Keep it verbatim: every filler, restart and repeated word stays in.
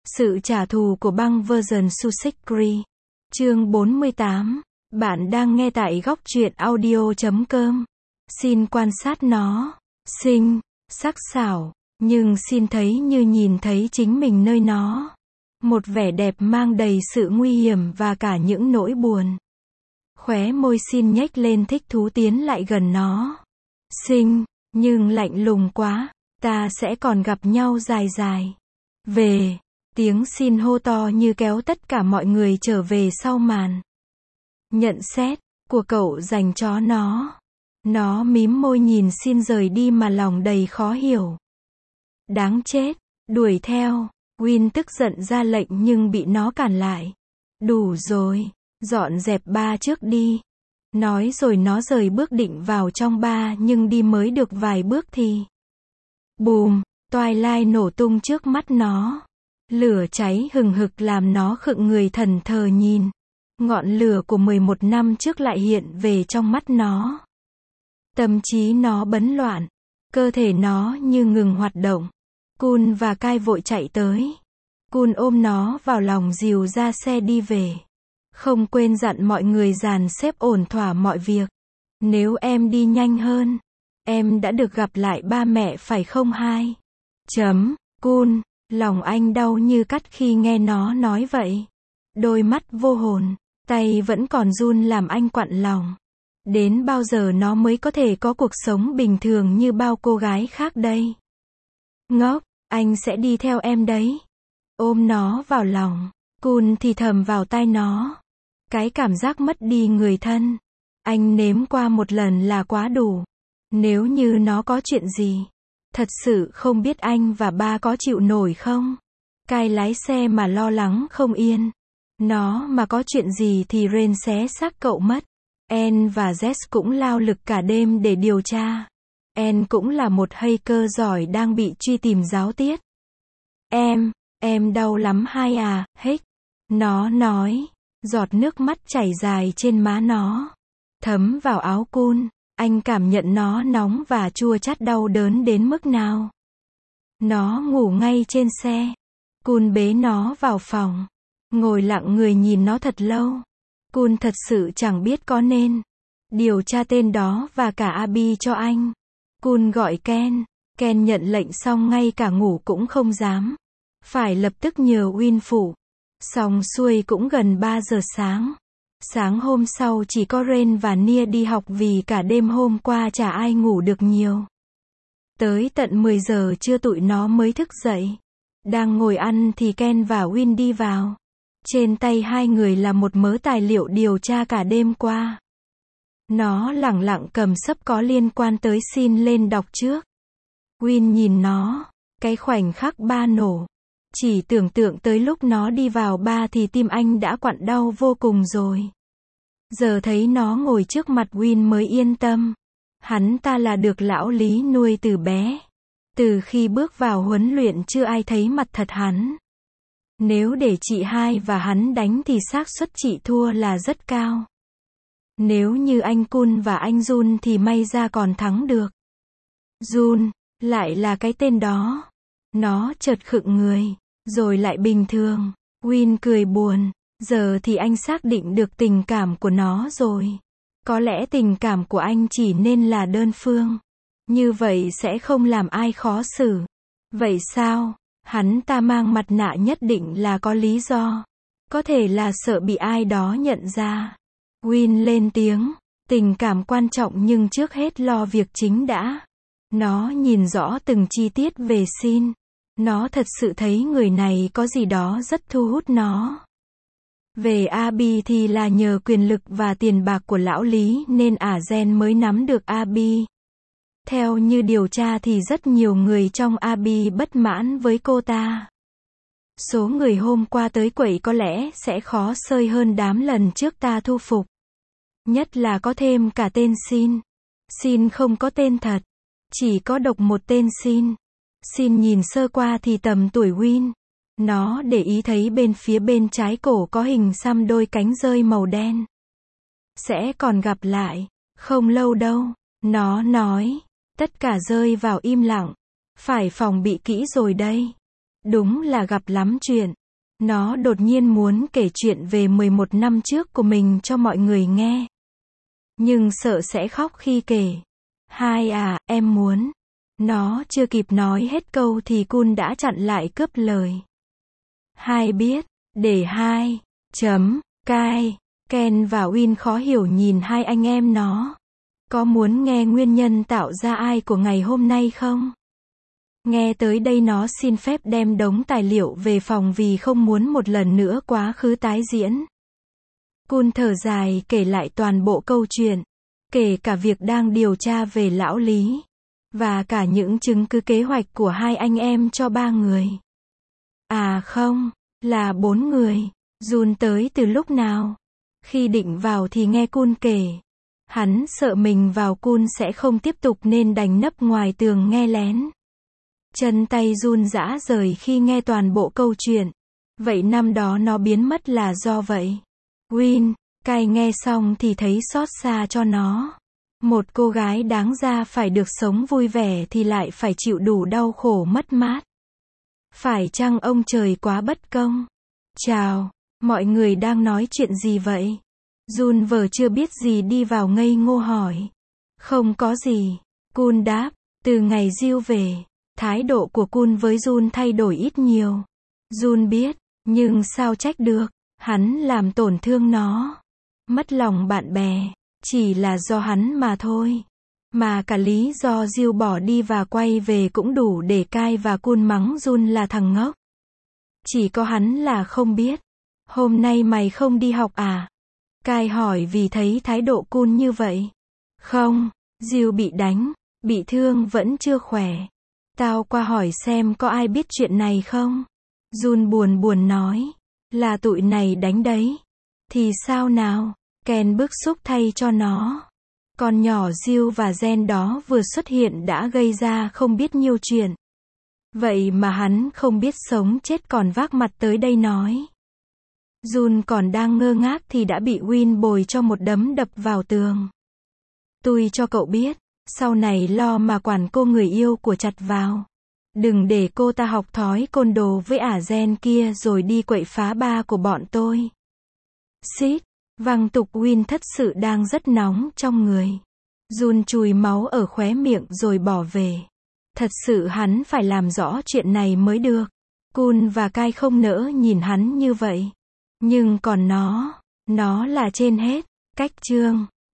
Sự trả thù của băng version Sushikri. Chương bốn mươi tám. Bạn đang nghe tại góc truyện audio chấm com. Xin quan sát nó. Xinh, sắc sảo, nhưng xin thấy như nhìn thấy chính mình nơi nó. Một vẻ đẹp mang đầy sự nguy hiểm và cả những nỗi buồn. Khóe môi xin nhếch lên thích thú tiến lại gần nó. Xinh, nhưng lạnh lùng quá. Ta sẽ còn gặp nhau dài dài. Về. Tiếng xin hô to như kéo tất cả mọi người trở về sau màn. Nhận xét của cậu dành cho nó. Nó mím môi nhìn xin rời đi mà lòng đầy khó hiểu. Đáng chết. Đuổi theo. Win tức giận ra lệnh nhưng bị nó cản lại. Đủ rồi. Dọn dẹp ba trước đi. Nói rồi nó rời bước định vào trong ba nhưng đi mới được vài bước thì. Bùm. Twilight nổ tung trước mắt nó. Lửa cháy hừng hực làm nó khựng người thần thờ nhìn. Ngọn lửa của mười một năm trước lại hiện về trong mắt nó. Tâm trí nó bấn loạn. Cơ thể nó như ngừng hoạt động. Kun và Kai vội chạy tới. Kun ôm nó vào lòng dìu ra xe đi về. Không quên dặn mọi người dàn xếp ổn thỏa mọi việc. Nếu em đi nhanh hơn, em đã được gặp lại ba mẹ phải không hai? Chấm. Kun. Lòng anh đau như cắt khi nghe nó nói vậy. Đôi mắt vô hồn, tay vẫn còn run làm anh quặn lòng. Đến bao giờ nó mới có thể có cuộc sống bình thường như bao cô gái khác đây? Ngốc, anh sẽ đi theo em đấy. Ôm nó vào lòng, Kun thì thầm vào tai nó. Cái cảm giác mất đi người thân, anh nếm qua một lần là quá đủ. Nếu như nó có chuyện gì, thật sự không biết anh và ba có chịu nổi không? Kai lái xe mà lo lắng không yên. Nó mà có chuyện gì thì Ren xé xác cậu mất. En và Jess cũng lao lực cả đêm để điều tra. En cũng là một hacker giỏi đang bị truy tìm giáo tiết. Em, em đau lắm hai à, hết. Nó nói. Giọt nước mắt chảy dài trên má nó. Thấm vào áo Kun. Anh cảm nhận nó nóng và chua chát đau đớn đến mức nào. Nó ngủ ngay trên xe. Kun bế nó vào phòng. Ngồi lặng người nhìn nó thật lâu. Kun thật sự chẳng biết có nên điều tra tên đó và cả Abby cho anh. Kun gọi Ken. Ken nhận lệnh xong ngay cả ngủ cũng không dám. Phải lập tức nhờ Win phụ. Xong xuôi cũng gần ba giờ sáng. Sáng hôm sau chỉ có Ren và Nia đi học vì cả đêm hôm qua chả ai ngủ được nhiều. Tới tận mười giờ trưa tụi nó mới thức dậy. Đang ngồi ăn thì Ken và Win đi vào. Trên tay hai người là một mớ tài liệu điều tra cả đêm qua. Nó lẳng lặng cầm sấp có liên quan tới xin lên đọc trước. Win nhìn nó. Cái khoảnh khắc ba nổ. Chỉ tưởng tượng tới lúc nó đi vào ba thì tim anh đã quặn đau vô cùng rồi. Giờ thấy nó ngồi trước mặt Win mới yên tâm. Hắn ta là được lão Lý nuôi từ bé. Từ khi bước vào huấn luyện chưa ai thấy mặt thật hắn. Nếu để chị hai và hắn đánh thì xác suất chị thua là rất cao. Nếu như anh Kun và anh Jun thì may ra còn thắng được. Jun, lại là cái tên đó. Nó chợt khựng người, rồi lại bình thường. Win cười buồn. Giờ thì anh xác định được tình cảm của nó rồi. Có lẽ tình cảm của anh chỉ nên là đơn phương. Như vậy sẽ không làm ai khó xử. Vậy sao? Hắn ta mang mặt nạ nhất định là có lý do. Có thể là sợ bị ai đó nhận ra. Win lên tiếng. Tình cảm quan trọng nhưng trước hết lo việc chính đã. Nó nhìn rõ từng chi tiết về Sin. Nó thật sự thấy người này có gì đó rất thu hút nó. Về Abby thì là nhờ quyền lực và tiền bạc của lão Lý nên ả Gen mới nắm được Abby. Theo như điều tra thì rất nhiều người trong Abby bất mãn với cô ta. Số người hôm qua tới quẩy có lẽ sẽ khó xơi hơn đám lần trước ta thu phục. Nhất là có thêm cả tên Sin. Sin không có tên thật. Chỉ có độc một tên Sin. Sin nhìn sơ qua thì tầm tuổi Win. Nó để ý thấy bên phía bên trái cổ có hình xăm đôi cánh rơi màu đen. Sẽ còn gặp lại. Không lâu đâu. Nó nói. Tất cả rơi vào im lặng. Phải phòng bị kỹ rồi đây. Đúng là gặp lắm chuyện. Nó đột nhiên muốn kể chuyện về mười một năm trước của mình cho mọi người nghe. Nhưng sợ sẽ khóc khi kể. Hai à, em muốn. Nó chưa kịp nói hết câu thì Kun đã chặn lại cướp lời. Hai biết, để hai, chấm, cai, Ken và Win khó hiểu nhìn hai anh em nó. Có muốn nghe nguyên nhân tạo ra ai của ngày hôm nay không? Nghe tới đây nó xin phép đem đống tài liệu về phòng vì không muốn một lần nữa quá khứ tái diễn. Kun thở dài kể lại toàn bộ câu chuyện, kể cả việc đang điều tra về lão Lý, và cả những chứng cứ kế hoạch của hai anh em cho ba người. À không, là bốn người. Jun tới từ lúc nào? Khi định vào thì nghe Kun kể. Hắn sợ mình vào Kun sẽ không tiếp tục nên đành nấp ngoài tường nghe lén. Chân tay run rã rời khi nghe toàn bộ câu chuyện. Vậy năm đó nó biến mất là do vậy. Win, cai nghe xong thì thấy xót xa cho nó. Một cô gái đáng ra phải được sống vui vẻ thì lại phải chịu đủ đau khổ mất mát. Phải chăng ông trời quá bất công? Chào, mọi người đang nói chuyện gì vậy? Jun vờ chưa biết gì đi vào ngây ngô hỏi. Không có gì. Kun đáp, từ ngày Jill về, thái độ của Kun với Jun thay đổi ít nhiều. Jun biết, nhưng sao trách được, hắn làm tổn thương nó. Mất lòng bạn bè, chỉ là do hắn mà thôi. Mà cả lý do Jill bỏ đi và quay về cũng đủ để Kai và Kun mắng Jun là thằng ngốc. Chỉ có hắn là không biết. Hôm nay mày không đi học à? Kai hỏi vì thấy thái độ Kun như vậy. Không, Jill bị đánh, bị thương vẫn chưa khỏe. Tao qua hỏi xem có ai biết chuyện này không? Jun buồn buồn nói. Là tụi này đánh đấy. Thì sao nào? Ken bức xúc thay cho nó. Con nhỏ Jill và Jen đó vừa xuất hiện đã gây ra không biết nhiêu chuyện. Vậy mà hắn không biết sống chết còn vác mặt tới đây nói. Jun còn đang ngơ ngác thì đã bị Win bồi cho một đấm đập vào tường. Tôi cho cậu biết, sau này lo mà quản cô người yêu của chặt vào. Đừng để cô ta học thói côn đồ với ả Jen kia rồi đi quậy phá ba của bọn tôi. Xít, văng tục Win thật sự đang rất nóng trong người. Jun chùi máu ở khóe miệng rồi bỏ về. Thật sự hắn phải làm rõ chuyện này mới được. Kun và Kai không nỡ nhìn hắn như vậy. Nhưng còn nó, nó là trên hết. Cách chương